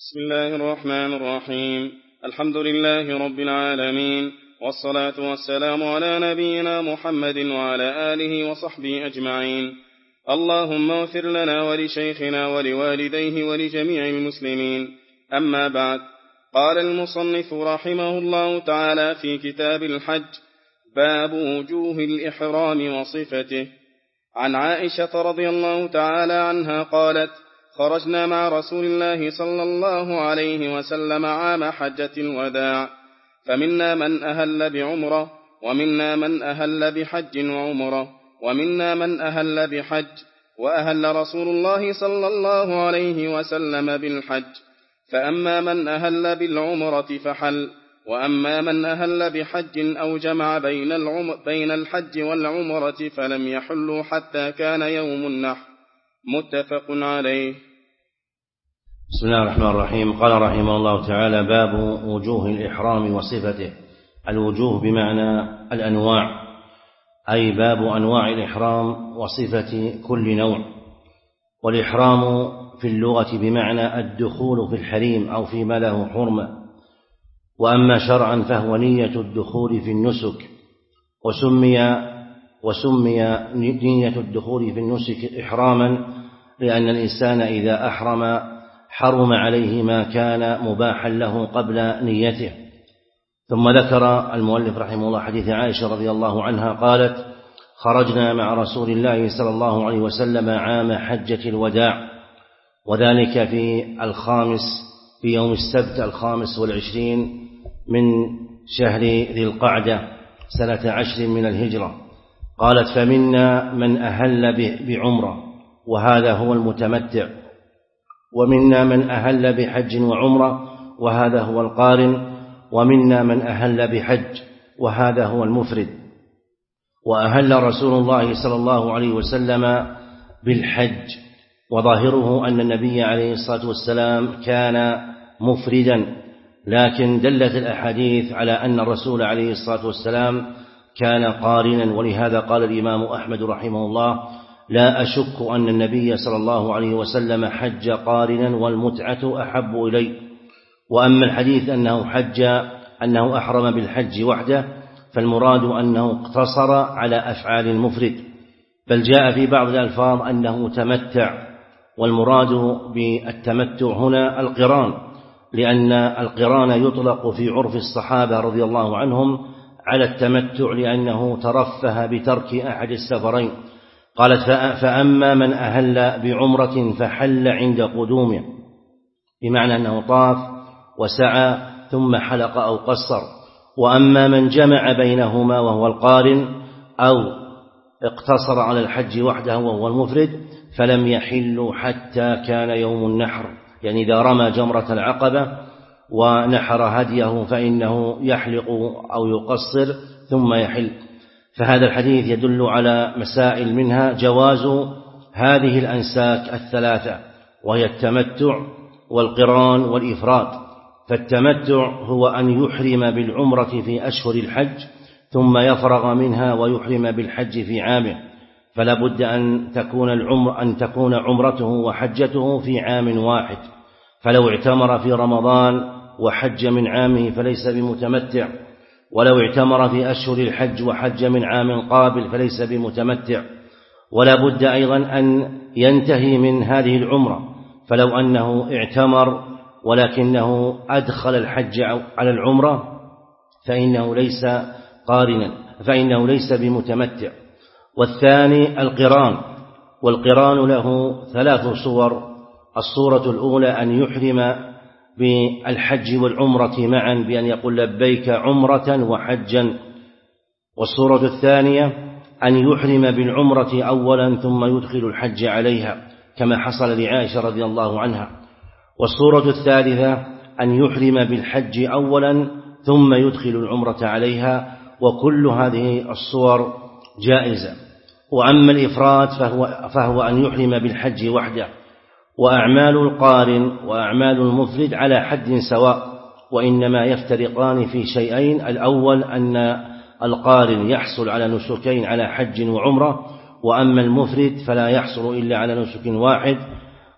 بسم الله الرحمن الرحيم. الحمد لله رب العالمين، والصلاة والسلام على نبينا محمد وعلى آله وصحبه أجمعين. اللهم اغفر لنا ولشيخنا ولوالديه ولجميع المسلمين. أما بعد، قال المصنف رحمه الله تعالى في كتاب الحج: باب وجوه الإحرام وصفته. عن عائشة رضي الله تعالى عنها قالت: خرجنا مع رسول الله صلى الله عليه وسلم عام حجة الوداع، فمنا من أهل بعمرة، ومنا من أهل بحج وعمرة، ومنا من أهل بحج، وأهل رسول الله صلى الله عليه وسلم بالحج، فأما من أهل بالعمرة فحل، وأما من أهل بحج أو جمع بين الحج والعمرة فلم يحلوا حتى كان يوم النحر. متفق عليه. بسم الله الرحمن الرحيم. قال رحمه الله تعالى: باب وجوه الإحرام وصفته. الوجوه بمعنى الأنواع، أي باب أنواع الإحرام وصفة كل نوع. والإحرام في اللغة بمعنى الدخول في الحريم أو فيما له حرمة، وأما شرعا فهو نية الدخول في النسك، وسمي نية الدخول في النسك إحراما لأن الإنسان إذا أحرم حرم عليه ما كان مباحا له قبل نيته. ثم ذكر المؤلف رحمه الله حديث عائشة رضي الله عنها قالت: خرجنا مع رسول الله صلى الله عليه وسلم عام حجة الوداع، وذلك في يوم السبت 25 من شهر ذي القعدة سنة 10 من الهجرة. قالت: فمنا من أهل بعمرة، وهذا هو المتمتع، ومنا من أهل بحج وعمرة، وهذا هو القارن، ومنا من أهل بحج، وهذا هو المفرد. وأهل رسول الله صلى الله عليه وسلم بالحج، وظاهره أن النبي عليه الصلاة والسلام كان مفردا، لكن دلت الأحاديث على أن الرسول عليه الصلاة والسلام كان قارنا. ولهذا قال الإمام أحمد رحمه الله: لا أشك أن النبي صلى الله عليه وسلم حج قارنا والمتعة أحب إلي. وأما الحديث أنه أحرم بالحج وحده، فالمراد أنه اقتصر على أفعال المفرد، بل جاء في بعض الألفاظ أنه تمتع، والمراد بالتمتع هنا القران، لأن القران يطلق في عرف الصحابة رضي الله عنهم على التمتع لأنه ترفه بترك أحد السفرين. قالت: فأما من أهل بعمرة فحل عند قدومه، بمعنى أنه طاف وسعى ثم حلق أو قصر. وأما من جمع بينهما وهو القارن، أو اقتصر على الحج وحده وهو المفرد، فلم يحل حتى كان يوم النحر، يعني إذا رمى جمرة العقبة ونحر هديه فإنه يحلق أو يقصر ثم يحل. فهذا الحديث يدل على مسائل، منها جواز هذه الأنساك الثلاثة، وهي التمتع والقران والإفراد. فالتمتع هو أن يحرم بالعمرة في أشهر الحج ثم يفرغ منها ويحرم بالحج في عامه، فلا بد أن تكون عمرته وحجته في عام واحد. فلو اعتمر في رمضان وحج من عامه فليس بمتمتع، ولو اعتمر في أشهر الحج وحج من عام قابل فليس بمتمتع. ولا بد أيضا أن ينتهي من هذه العمرة، فلو أنه اعتمر ولكنه أدخل الحج على العمرة فإنه ليس قارنا، فإنه ليس بمتمتع. والثاني القران، والقران له 3 صور. الصورة الأولى أن يحرم بالحج والعمرة معا بأن يقول لبيك عمرة وحجا. والصورة الثانية أن يحرم بالعمرة أولا ثم يدخل الحج عليها، كما حصل لعائشة رضي الله عنها. والصورة الثالثة أن يحرم بالحج أولا ثم يدخل العمرة عليها، وكل هذه الصور جائزة. وأما الإفراد فهو أن يحرم بالحج وحده. وأعمال القارن وأعمال المفرد على حد سواء، وإنما يفترقان في شيئين: الأول أن القارن يحصل على نسكين على حج وعمرة، وأما المفرد فلا يحصل إلا على نسك واحد.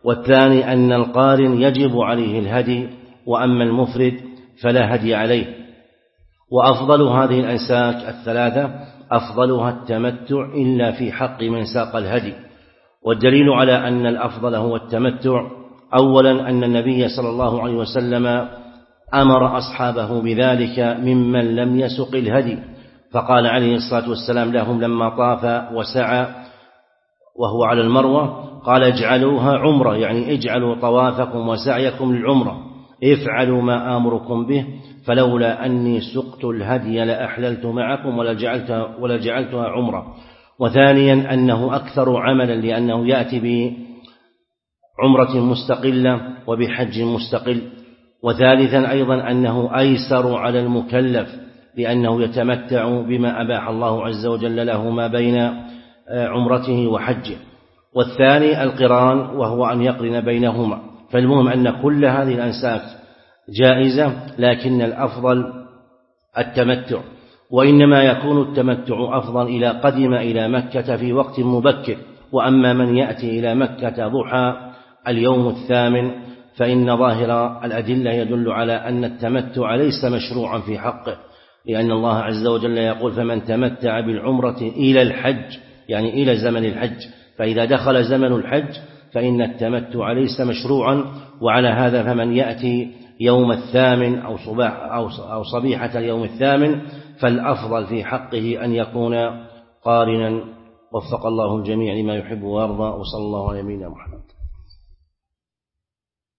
والثاني أن القارن يجب عليه الهدي، وأما المفرد فلا هدي عليه. وأفضل هذه الأنساك الثلاثة أفضلها التمتع إلا في حق من ساق الهدي. والدليل على أن الأفضل هو التمتع أولا أن النبي صلى الله عليه وسلم أمر أصحابه بذلك ممن لم يسق الهدي، فقال عليه الصلاة والسلام لهم لما طاف وسعى وهو على المروة قال اجعلوها عمرة، يعني اجعلوا طوافكم وسعيكم للعمرة، افعلوا ما آمركم به، فلولا أني سقت الهدي لأحللت معكم ولا جعلتها عمرة. وثانيا أنه أكثر عملا لأنه يأتي بعمرة مستقلة وبحج مستقل. وثالثا أيضا أنه أيسر على المكلف لأنه يتمتع بما أباح الله عز وجل له ما بين عمرته وحجه. والثاني القران وهو أن يقرن بينهما. فالمهم أن كل هذه الأنساك جائزة، لكن الأفضل التمتع، وإنما يكون التمتع أفضل إذا قدم إلى مكة في وقت مبكر. وأما من يأتي إلى مكة ضحى اليوم الثامن فإن ظاهر الأدلة يدل على أن التمتع ليس مشروعا في حقه، لأن الله عز وجل يقول فمن تمتع بالعمرة إلى الحج، يعني إلى زمن الحج، فإذا دخل زمن الحج فإن التمتع ليس مشروعا. وعلى هذا فمن يأتي يوم الثامن أو صبيحة اليوم الثامن فالأفضل في حقه أن يكون قارنا. وفق الله الجميع لما يحب ويرضى، وصلى الله على نبينا محمد.